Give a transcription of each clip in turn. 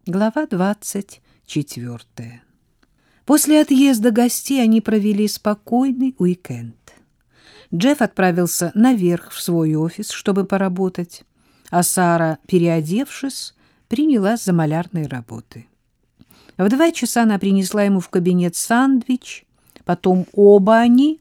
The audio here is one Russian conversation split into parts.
Глава 24. После отъезда гостей они провели спокойный уикенд. Джефф отправился наверх в свой офис, чтобы поработать, а Сара, переодевшись, принялась за малярные работы. В 2 часа она принесла ему в кабинет сэндвич, потом оба они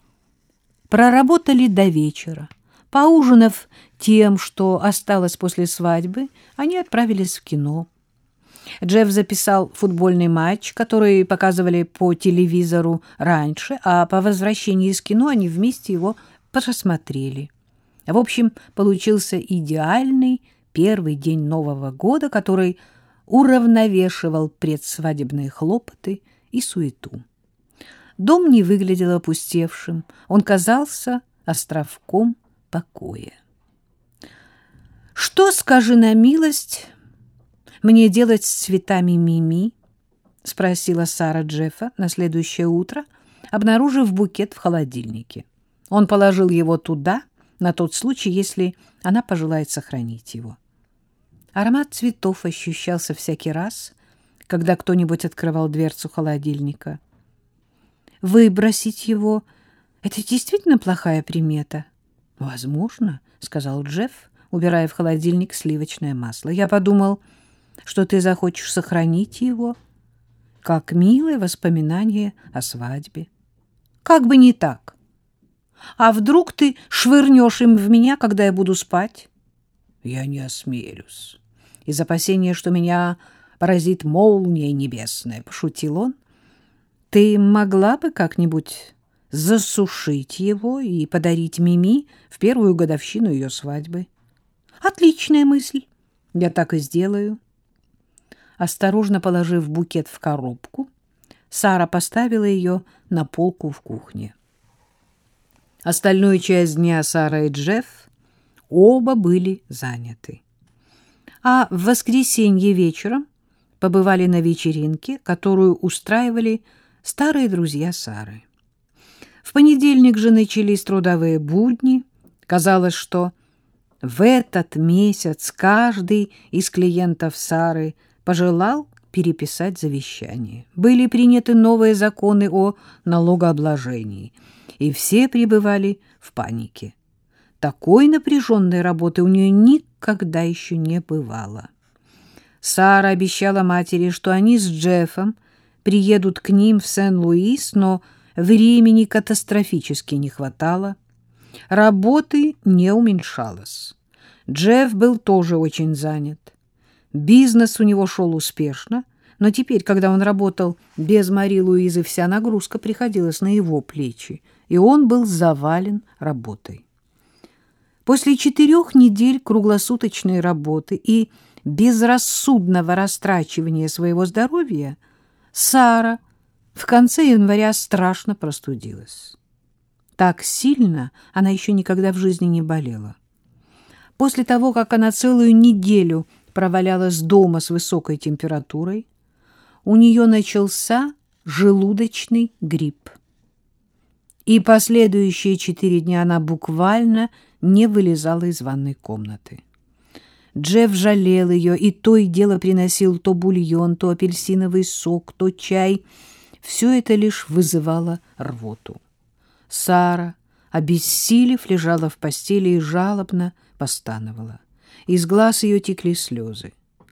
проработали до вечера. Поужинав тем, что осталось после свадьбы, они отправились в кино. Джефф записал футбольный матч, который показывали по телевизору раньше, а по возвращении из кино они вместе его просмотрели. В общем, получился идеальный первый день Нового года, который уравновешивал предсвадебные хлопоты и суету. Дом не выглядел опустевшим, он казался островком покоя. «Что, скажи на милость, мне делать с цветами Мими?» — спросила Сара Джеффа на следующее утро, обнаружив букет в холодильнике. Он положил его туда, на тот случай, если она пожелает сохранить его. Аромат цветов ощущался всякий раз, когда кто-нибудь открывал дверцу холодильника. «Выбросить его — это действительно плохая примета?» «Возможно», — сказал Джефф, убирая в холодильник сливочное масло. «Я подумал, что ты захочешь сохранить его, как милое воспоминание о свадьбе. Как бы не так. А вдруг ты швырнешь им в меня, когда я буду спать?» «Я не осмелюсь. Из опасения, что меня поразит молния небесная», — пошутил он. «Ты могла бы как-нибудь засушить его и подарить Мими в первую годовщину ее свадьбы?» «Отличная мысль. Я так и сделаю». Осторожно положив букет в коробку, Сара поставила ее на полку в кухне. Остальную часть дня Сара и Джефф оба были заняты. А в воскресенье вечером побывали на вечеринке, которую устраивали старые друзья Сары. В понедельник же начались трудовые будни. Казалось, что в этот месяц каждый из клиентов Сары пожелал переписать завещание. Были приняты новые законы о налогообложении, и все пребывали в панике. Такой напряженной работы у нее никогда еще не бывало. Сара обещала матери, что они с Джеффом приедут к ним в Сен-Луис, но времени катастрофически не хватало. Работы не уменьшалось. Джефф был тоже очень занят. Бизнес у него шел успешно, но теперь, когда он работал без Мари Луизы, вся нагрузка приходилась на его плечи, и он был завален работой. После 4 недель круглосуточной работы и безрассудного растрачивания своего здоровья Сара в конце января страшно простудилась. Так сильно она еще никогда в жизни не болела. После того, как она целую неделю провалялась дома с высокой температурой, у нее начался желудочный грипп. И последующие 4 дня она буквально не вылезала из ванной комнаты. Джефф жалел ее и то и дело приносил то бульон, то апельсиновый сок, то чай. Все это лишь вызывало рвоту. Сара, обессилев, лежала в постели и жалобно постановала. Из глаз ее текли слезы.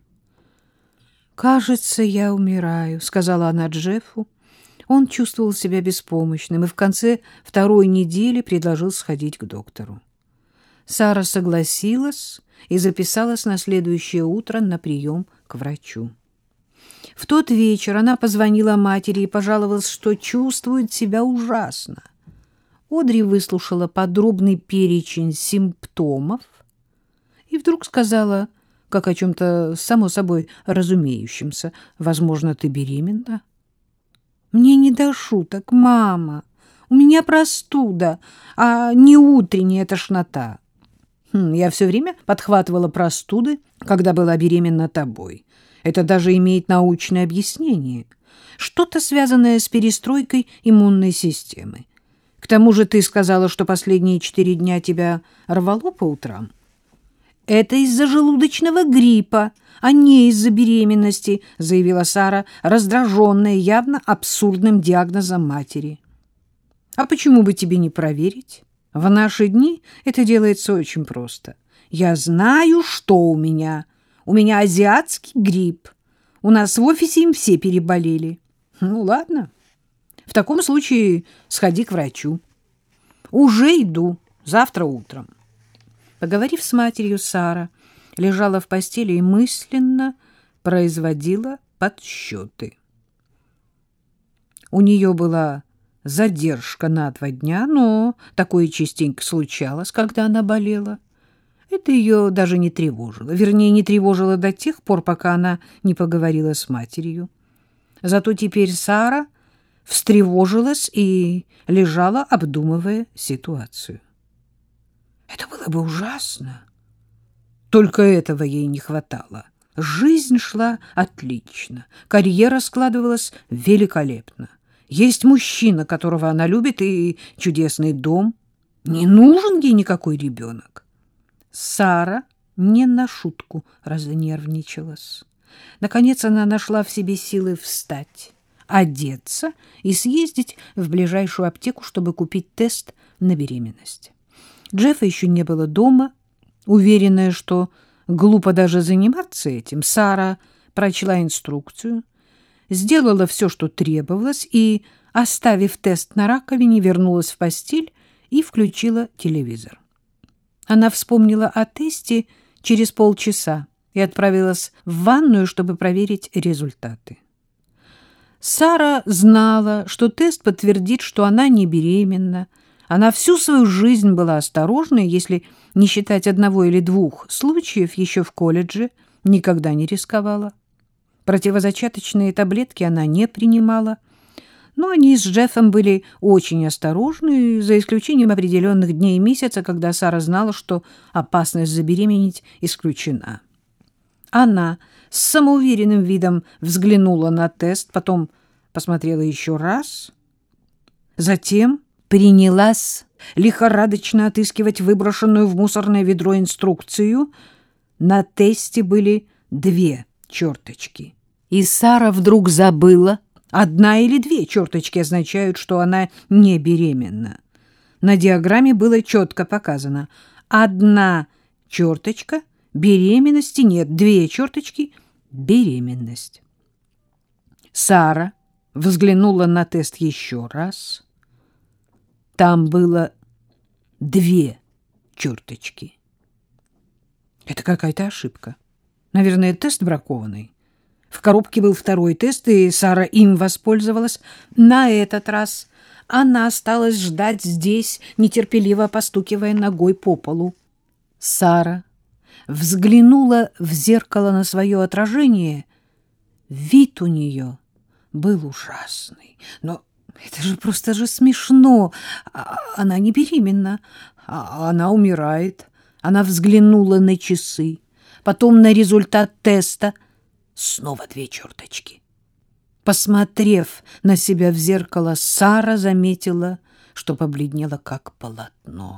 «Кажется, я умираю», — сказала она Джеффу. Он чувствовал себя беспомощным и в конце 2-й недели предложил сходить к доктору. Сара согласилась и записалась на следующее утро на прием к врачу. В тот вечер она позвонила матери и пожаловалась, что чувствует себя ужасно. Одри выслушала подробный перечень симптомов и вдруг сказала, как о чем-то само собой разумеющемся: «Возможно, ты беременна?» «Мне не до шуток, мама. У меня простуда, а не утренняя тошнота». «Я все время подхватывала простуды, когда была беременна тобой. Это даже имеет научное объяснение. Что-то связанное с перестройкой иммунной системы. К тому же ты сказала, что последние 4 дня тебя рвало по утрам». Это из-за желудочного гриппа, а не из-за беременности, заявила Сара, раздраженная явно абсурдным диагнозом матери. А почему бы тебе не проверить? В наши дни это делается очень просто. Я знаю, что у меня. У меня азиатский грипп. У нас в офисе им все переболели. Ну, ладно. В таком случае сходи к врачу. Уже иду. Завтра утром. Поговорив с матерью, Сара лежала в постели и мысленно производила подсчеты. У нее была задержка на 2 дня, но такое частенько случалось, когда она болела. Это ее даже не тревожило. Вернее, не тревожило до тех пор, пока она не поговорила с матерью. Зато теперь Сара встревожилась и лежала, обдумывая ситуацию. Это было бы ужасно. Только этого ей не хватало. Жизнь шла отлично, карьера складывалась великолепно. Есть мужчина, которого она любит, и чудесный дом. Не нужен ей никакой ребенок. Сара не на шутку разнервничалась. Наконец она нашла в себе силы встать, одеться и съездить в ближайшую аптеку, чтобы купить тест на беременность. Джеффа еще не было дома. Уверенная, что глупо даже заниматься этим, Сара прочла инструкцию, сделала все, что требовалось, и, оставив тест на раковине, вернулась в постель и включила телевизор. Она вспомнила о тесте через полчаса и отправилась в ванную, чтобы проверить результаты. Сара знала, что тест подтвердит, что она не беременна. Она всю свою жизнь была осторожной, если не считать 1 или 2 случаев еще в колледже, никогда не рисковала. Противозачаточные таблетки она не принимала, но они с Джеффом были очень осторожны, за исключением определенных дней и месяца, когда Сара знала, что опасность забеременеть исключена. Она с самоуверенным видом взглянула на тест, потом посмотрела еще раз, затем принялась лихорадочно отыскивать выброшенную в мусорное ведро инструкцию. На тесте были 2 черточки. И Сара вдруг забыла, 1 или 2 черточки означают, что она не беременна. На диаграмме было четко показано: 1 черточка — беременности нет, 2 черточки — беременность. Сара взглянула на тест еще раз. Там было 2 черточки. Это какая-то ошибка. Наверное, тест бракованный. В коробке был 2 тест, и Сара им воспользовалась. На этот раз она осталась ждать здесь, нетерпеливо постукивая ногой по полу. Сара взглянула в зеркало на свое отражение. Вид у нее был ужасный. Но это же просто смешно. Она не беременна, она умирает. Она взглянула на часы, потом на результат теста. Снова 2 черточки. Посмотрев на себя в зеркало, Сара заметила, что побледнела как полотно.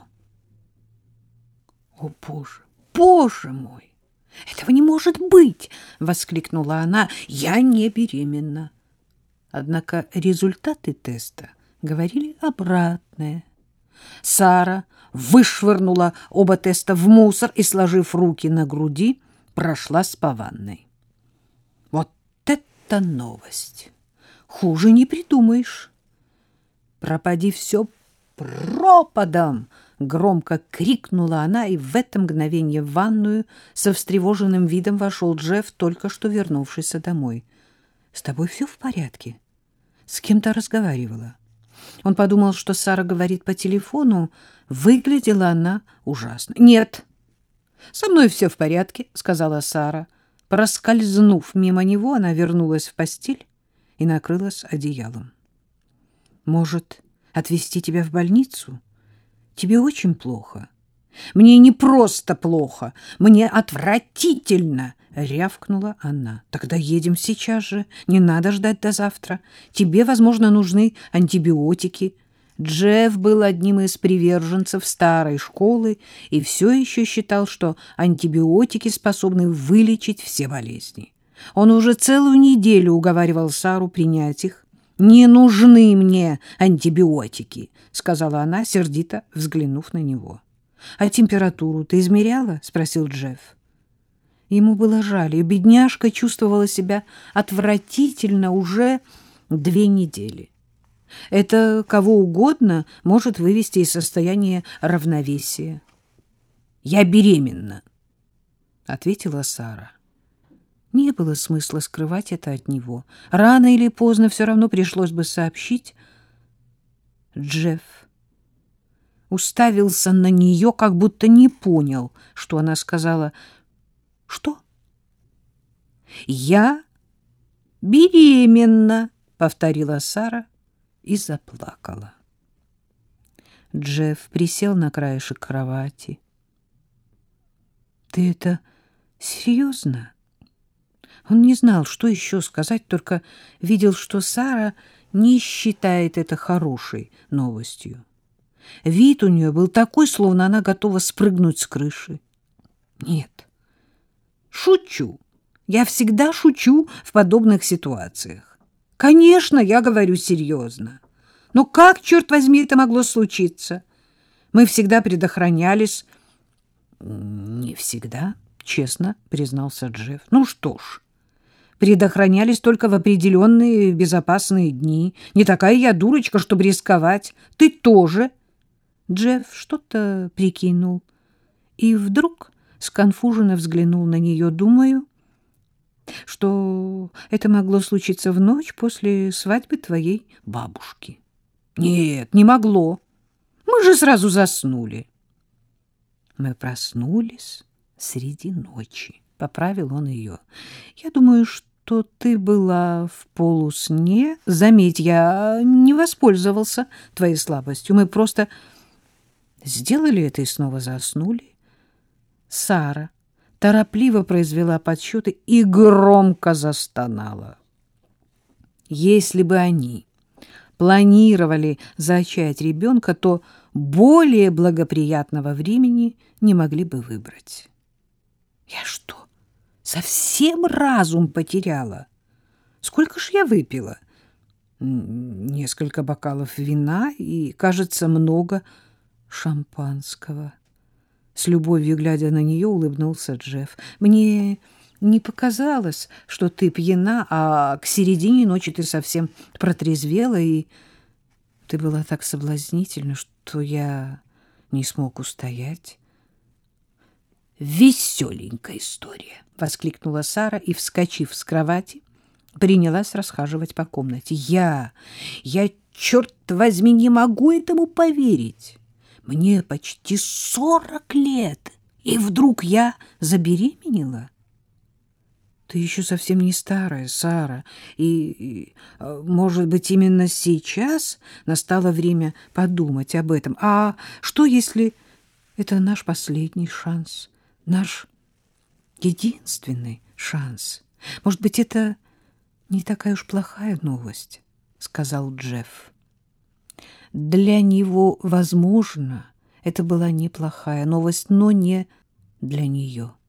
«О, Боже, Боже мой! Этого не может быть!» — воскликнула она. «Я не беременна». Однако результаты теста говорили обратное. Сара вышвырнула оба теста в мусор и, сложив руки на груди, прошлась по ванной. Вот это новость! Хуже не придумаешь. «Пропади все пропадом!» — громко крикнула она, и в это мгновение в ванную со встревоженным видом вошел Джефф, только что вернувшийся домой. «С тобой все в порядке? С кем-то разговаривала?» Он подумал, что Сара говорит по телефону. Выглядела она ужасно. «Нет, со мной все в порядке», — сказала Сара. Проскользнув мимо него, она вернулась в постель и накрылась одеялом. «Может, отвезти тебя в больницу? Тебе очень плохо». «Мне не просто плохо, мне отвратительно», — рявкнула она. «Тогда едем сейчас же, не надо ждать до завтра. Тебе, возможно, нужны антибиотики. Джефф был одним из приверженцев старой школы и все еще считал, что антибиотики способны вылечить все болезни. Он уже целую неделю уговаривал Сару принять их. «Не нужны мне антибиотики», — сказала она, сердито взглянув на него. «А температуру ты измеряла?» — спросил Джефф. Ему было жаль, и бедняжка чувствовала себя отвратительно уже 2 недели. Это кого угодно может вывести из состояния равновесия. «Я беременна», — ответила Сара. Не было смысла скрывать это от него. Рано или поздно все равно пришлось бы сообщить. Джефф уставился на нее, как будто не понял, что она сказала. «Что?» «Я беременна», — повторила Сара и заплакала. Джефф присел на краешек кровати. «Ты это серьезно?» Он не знал, что еще сказать, только видел, что Сара не считает это хорошей новостью. Вид у нее был такой, словно она готова спрыгнуть с крыши. «Нет, шучу. Я всегда шучу в подобных ситуациях. Конечно, я говорю серьезно. Но как, черт возьми, это могло случиться? Мы всегда предохранялись». «Не всегда», — честно признался Джефф. «Ну что ж, предохранялись только в определенные безопасные дни. Не такая я дурочка, чтобы рисковать. Ты тоже». Джефф что-то прикинул и вдруг сконфуженно взглянул на нее. «Думаю, что это могло случиться в ночь после свадьбы твоей бабушки». «Нет, не могло. Мы же сразу заснули». «Мы проснулись среди ночи», — поправил он ее. «Я думаю, что ты была в полусне. Заметь, я не воспользовался твоей слабостью. Мы просто сделали это и снова заснули». Сара торопливо произвела подсчеты и громко застонала. Если бы они планировали зачать ребенка, то более благоприятного времени не могли бы выбрать. «Я что, совсем разум потеряла? Сколько ж я выпила?» «Несколько бокалов вина и, кажется, много шампанского». С любовью, глядя на нее, улыбнулся Джефф. «Мне не показалось, что ты пьяна, а к середине ночи ты совсем протрезвела, и ты была так соблазнительна, что я не смог устоять». «Веселенькая история!» — воскликнула Сара и, вскочив с кровати, принялась расхаживать по комнате. Я, черт возьми, не могу этому поверить. Мне почти 40 лет, и вдруг я забеременела. Ты еще совсем не старая, Сара, и, может быть, именно сейчас настало время подумать об этом. А что, если это наш последний шанс, наш единственный шанс? Может быть, это не такая уж плохая новость, — сказал Джефф. Для него, возможно, это была неплохая новость, но не для нее.